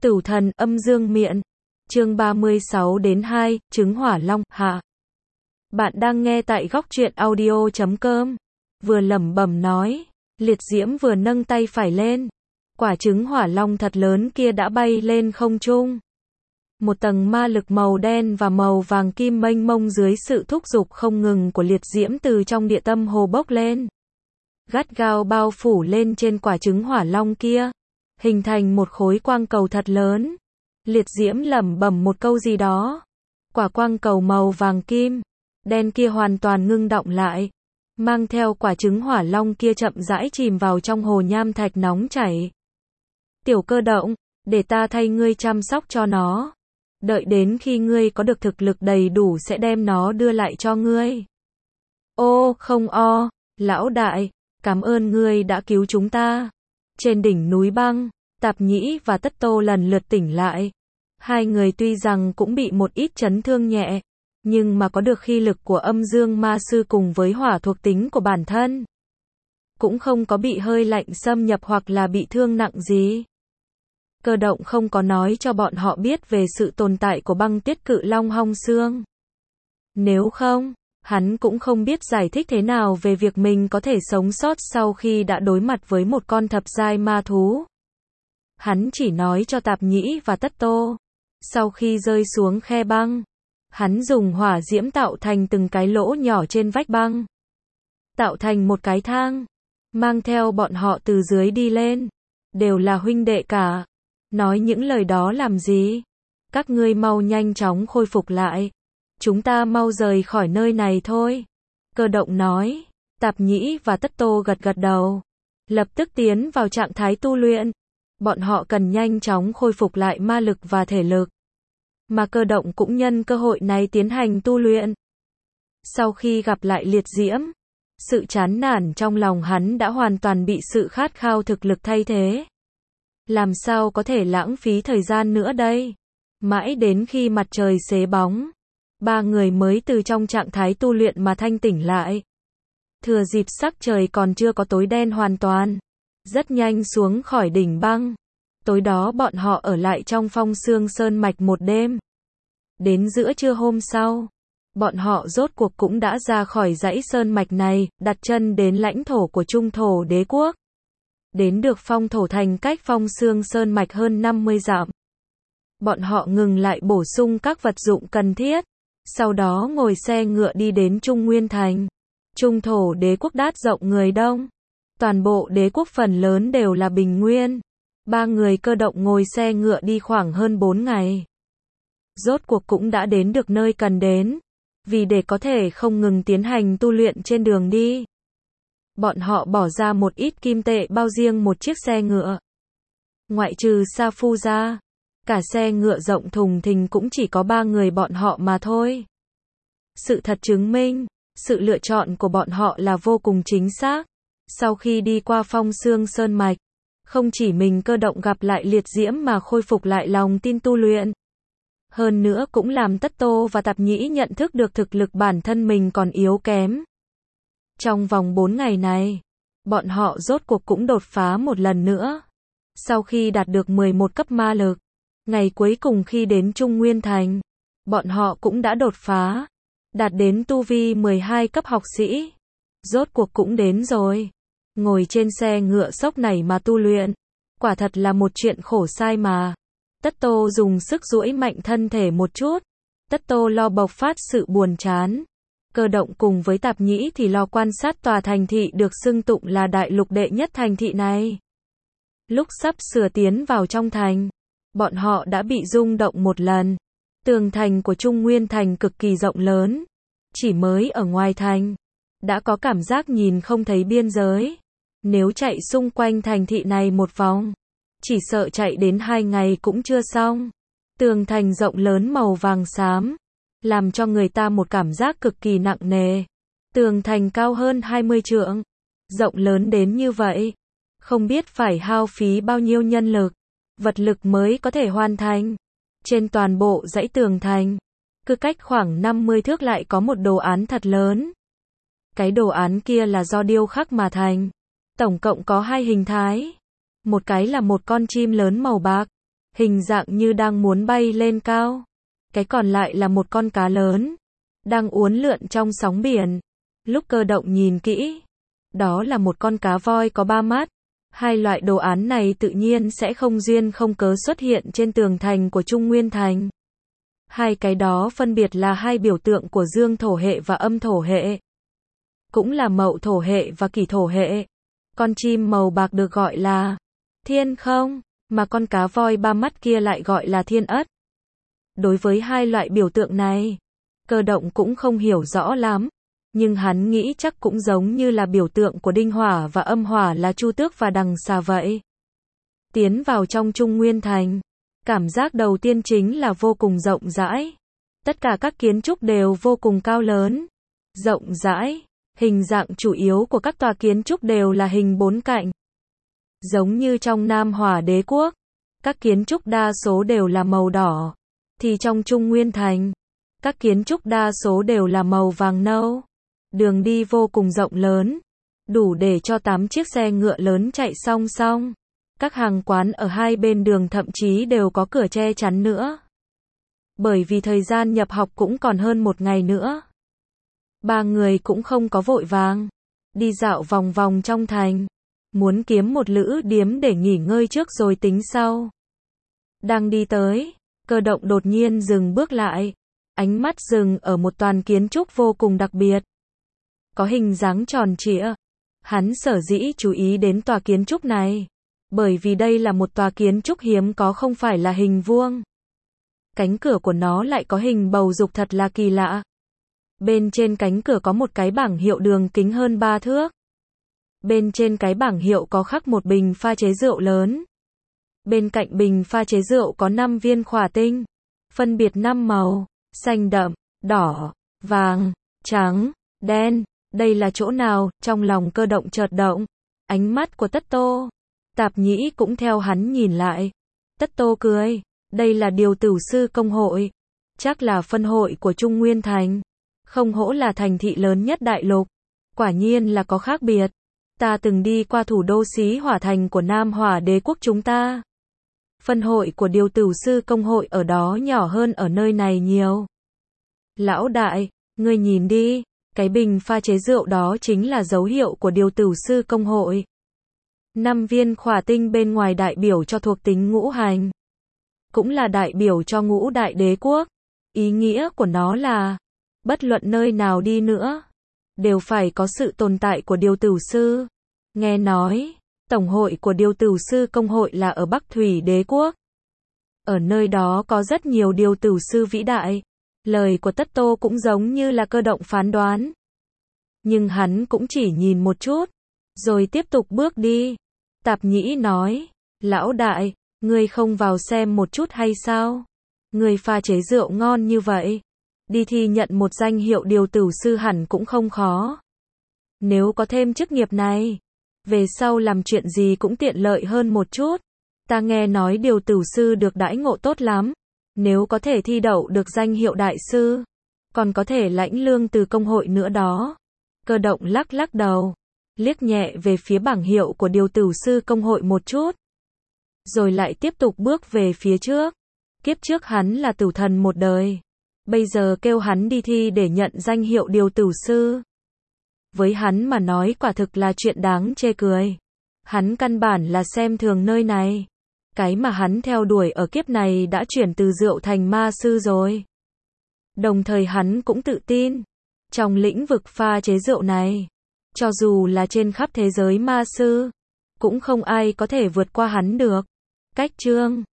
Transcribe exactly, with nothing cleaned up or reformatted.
Tửu thần âm dương miện. Chương ba mươi sáu đến hai, trứng hỏa long, hạ. Bạn đang nghe tại góc truyện audio chấm com. Vừa lẩm bẩm nói, liệt diễm vừa nâng tay phải lên. Quả trứng hỏa long thật lớn kia đã bay lên không trung. Một tầng ma lực màu đen và màu vàng kim mênh mông dưới sự thúc giục không ngừng của liệt diễm từ trong địa tâm hồ bốc lên. Gắt gao bao phủ lên trên quả trứng hỏa long kia, hình thành một khối quang cầu thật lớn. Liệt diễm lẩm bẩm một câu gì đó. Quả quang cầu màu vàng kim, đen kia hoàn toàn ngưng đọng lại, mang theo quả trứng hỏa long kia chậm rãi chìm vào trong hồ nham thạch nóng chảy. Tiểu Cơ Động, để ta thay ngươi chăm sóc cho nó. Đợi đến khi ngươi có được thực lực đầy đủ sẽ đem nó đưa lại cho ngươi. Ô, không o, lão đại, cảm ơn ngươi đã cứu chúng ta. Trên đỉnh núi băng, Tạp Nhĩ và Tất Tô lần lượt tỉnh lại. Hai người tuy rằng cũng bị một ít chấn thương nhẹ, nhưng mà có được khí lực của âm dương ma sư cùng với hỏa thuộc tính của bản thân, cũng không có bị hơi lạnh xâm nhập hoặc là bị thương nặng gì. Cơ Động không có nói cho bọn họ biết về sự tồn tại của băng tuyết cự long hong xương. Nếu không, hắn cũng không biết giải thích thế nào về việc mình có thể sống sót sau khi đã đối mặt với một con thập giai ma thú. Hắn chỉ nói cho Tạp Nhĩ và Tất Tô. Sau khi rơi xuống khe băng, hắn dùng hỏa diễm tạo thành từng cái lỗ nhỏ trên vách băng, tạo thành một cái thang, mang theo bọn họ từ dưới đi lên. Đều là huynh đệ cả. Nói những lời đó làm gì? Các ngươi mau nhanh chóng khôi phục lại. Chúng ta mau rời khỏi nơi này thôi. Cơ Động nói. Tạp Nhĩ và Tất Tô gật gật đầu, lập tức tiến vào trạng thái tu luyện. Bọn họ cần nhanh chóng khôi phục lại ma lực và thể lực, mà Cơ Động cũng nhân cơ hội này tiến hành tu luyện. Sau khi gặp lại liệt diễm, sự chán nản trong lòng hắn đã hoàn toàn bị sự khát khao thực lực thay thế. Làm sao có thể lãng phí thời gian nữa đây? Mãi đến khi mặt trời xế bóng, ba người mới từ trong trạng thái tu luyện mà thanh tỉnh lại. Thừa dịp sắc trời còn chưa có tối đen hoàn toàn, rất nhanh xuống khỏi đỉnh băng. Tối đó bọn họ ở lại trong Phong Sương Sơn Mạch một đêm. Đến giữa trưa hôm sau, bọn họ rốt cuộc cũng đã ra khỏi dãy sơn mạch này, đặt chân đến lãnh thổ của Trung Thổ Đế quốc. Đến được Phong Thổ Thành cách Phong Sương Sơn Mạch hơn năm mươi dặm. Bọn họ ngừng lại bổ sung các vật dụng cần thiết, sau đó ngồi xe ngựa đi đến Trung Nguyên Thành. Trung Thổ Đế quốc đát rộng người đông. Toàn bộ đế quốc phần lớn đều là bình nguyên. Ba người Cơ Động ngồi xe ngựa đi khoảng hơn bốn ngày. Rốt cuộc cũng đã đến được nơi cần đến. Vì để có thể không ngừng tiến hành tu luyện trên đường đi, bọn họ bỏ ra một ít kim tệ bao riêng một chiếc xe ngựa. Ngoại trừ Sa Phu ra, cả xe ngựa rộng thùng thình cũng chỉ có ba người bọn họ mà thôi. Sự thật chứng minh, sự lựa chọn của bọn họ là vô cùng chính xác. Sau khi đi qua Phong Sương Sơn Mạch, không chỉ mình Cơ Động gặp lại liệt diễm mà khôi phục lại lòng tin tu luyện. Hơn nữa cũng làm Tất Tô và Tạp Nhĩ nhận thức được thực lực bản thân mình còn yếu kém. Trong vòng bốn ngày này, bọn họ rốt cuộc cũng đột phá một lần nữa. Sau khi đạt được mười một cấp ma lực, ngày cuối cùng khi đến Trung Nguyên Thành, bọn họ cũng đã đột phá, đạt đến tu vi mười hai cấp học sĩ. Rốt cuộc cũng đến rồi. Ngồi trên xe ngựa sốc này mà tu luyện, quả thật là một chuyện khổ sai mà. Tất Tô dùng sức duỗi mạnh thân thể một chút. Tất Tô lo bộc phát sự buồn chán. Cơ Động cùng với Tạp Nhĩ thì lo quan sát tòa thành thị được xưng tụng là đại lục đệ nhất thành thị này. Lúc sắp sửa tiến vào trong thành, bọn họ đã bị rung động một lần. Tường thành của Trung Nguyên Thành cực kỳ rộng lớn. Chỉ mới ở ngoài thành, đã có cảm giác nhìn không thấy biên giới. Nếu chạy xung quanh thành thị này một vòng, chỉ sợ chạy đến hai ngày cũng chưa xong. Tường thành rộng lớn màu vàng xám, làm cho người ta một cảm giác cực kỳ nặng nề. Tường thành cao hơn hai mươi trượng, rộng lớn đến như vậy, không biết phải hao phí bao nhiêu nhân lực, vật lực mới có thể hoàn thành. Trên toàn bộ dãy tường thành, cứ cách khoảng năm mươi thước lại có một đồ án thật lớn. Cái đồ án kia là do điêu khắc mà thành. Tổng cộng có hai hình thái. Một cái là một con chim lớn màu bạc, hình dạng như đang muốn bay lên cao. Cái còn lại là một con cá lớn, đang uốn lượn trong sóng biển. Lúc Cơ Động nhìn kỹ, đó là một con cá voi có ba mắt. Hai loại đồ án này tự nhiên sẽ không duyên không cớ xuất hiện trên tường thành của Trung Nguyên Thành. Hai cái đó phân biệt là hai biểu tượng của dương thổ hệ và âm thổ hệ. Cũng là mậu thổ hệ và kỷ thổ hệ. Con chim màu bạc được gọi là thiên không, mà con cá voi ba mắt kia lại gọi là thiên ất. Đối với hai loại biểu tượng này, Cơ Động cũng không hiểu rõ lắm, nhưng hắn nghĩ chắc cũng giống như là biểu tượng của đinh hỏa và âm hỏa là chu tước và đằng xà vậy. Tiến vào trong Trung Nguyên Thành, cảm giác đầu tiên chính là vô cùng rộng rãi. Tất cả các kiến trúc đều vô cùng cao lớn, rộng rãi. Hình dạng chủ yếu của các tòa kiến trúc đều là hình bốn cạnh. Giống như trong Nam Hỏa Đế quốc, các kiến trúc đa số đều là màu đỏ, thì trong Trung Nguyên Thành, các kiến trúc đa số đều là màu vàng nâu. Đường đi vô cùng rộng lớn, đủ để cho tám chiếc xe ngựa lớn chạy song song. Các hàng quán ở hai bên đường thậm chí đều có cửa che chắn nữa. Bởi vì thời gian nhập học cũng còn hơn một ngày nữa. Ba người cũng không có vội vàng, đi dạo vòng vòng trong thành, muốn kiếm một lữ điếm để nghỉ ngơi trước rồi tính sau. Đang đi tới, Cơ Động đột nhiên dừng bước lại, ánh mắt dừng ở một toàn kiến trúc vô cùng đặc biệt. Có hình dáng tròn trịa. Hắn sở dĩ chú ý đến tòa kiến trúc này, bởi vì đây là một tòa kiến trúc hiếm có không phải là hình vuông. Cánh cửa của nó lại có hình bầu dục thật là kỳ lạ. Bên trên cánh cửa có một cái bảng hiệu đường kính hơn ba thước. Bên trên cái bảng hiệu có khắc một bình pha chế rượu lớn. Bên cạnh bình pha chế rượu có năm viên khỏa tinh, phân biệt năm màu, xanh đậm, đỏ, vàng, trắng, đen. Đây là chỗ nào? Trong lòng Cơ Động chợt động. Ánh mắt của Tất Tô, Tạp Nhĩ cũng theo hắn nhìn lại. Tất Tô cười, đây là điều tử sư công hội. Chắc là phân hội của Trung Nguyên Thành. Không hổ là thành thị lớn nhất đại lục. Quả nhiên là có khác biệt. Ta từng đi qua thủ đô Xí Hỏa Thành của Nam Hỏa Đế quốc chúng ta. Phân hội của điều tử sư công hội ở đó nhỏ hơn ở nơi này nhiều. Lão đại, ngươi nhìn đi, cái bình pha chế rượu đó chính là dấu hiệu của điều tử sư công hội. Năm viên khỏa tinh bên ngoài đại biểu cho thuộc tính ngũ hành. Cũng là đại biểu cho ngũ đại đế quốc. Ý nghĩa của nó là, bất luận nơi nào đi nữa, đều phải có sự tồn tại của điều tử sư. Nghe nói, tổng hội của điều tử sư công hội là ở Bắc Thủy Đế quốc. Ở nơi đó có rất nhiều điều tử sư vĩ đại. Lời của Tất Tô cũng giống như là Cơ Động phán đoán. Nhưng hắn cũng chỉ nhìn một chút, rồi tiếp tục bước đi. Tạp Nhĩ nói, lão đại, ngươi không vào xem một chút hay sao? Ngươi pha chế rượu ngon như vậy, đi thi nhận một danh hiệu điều tử sư hẳn cũng không khó. Nếu có thêm chức nghiệp này, về sau làm chuyện gì cũng tiện lợi hơn một chút. Ta nghe nói điều tử sư được đãi ngộ tốt lắm. Nếu có thể thi đậu được danh hiệu đại sư, còn có thể lãnh lương từ công hội nữa đó. Cơ Động lắc lắc đầu, liếc nhẹ về phía bảng hiệu của điều tử sư công hội một chút, rồi lại tiếp tục bước về phía trước. Kiếp trước hắn là tử thần một đời, bây giờ kêu hắn đi thi để nhận danh hiệu điều tử sư. Với hắn mà nói quả thực là chuyện đáng chê cười. Hắn căn bản là xem thường nơi này. Cái mà hắn theo đuổi ở kiếp này đã chuyển từ rượu thành ma sư rồi. Đồng thời hắn cũng tự tin, trong lĩnh vực pha chế rượu này, cho dù là trên khắp thế giới ma sư, cũng không ai có thể vượt qua hắn được. Cách chương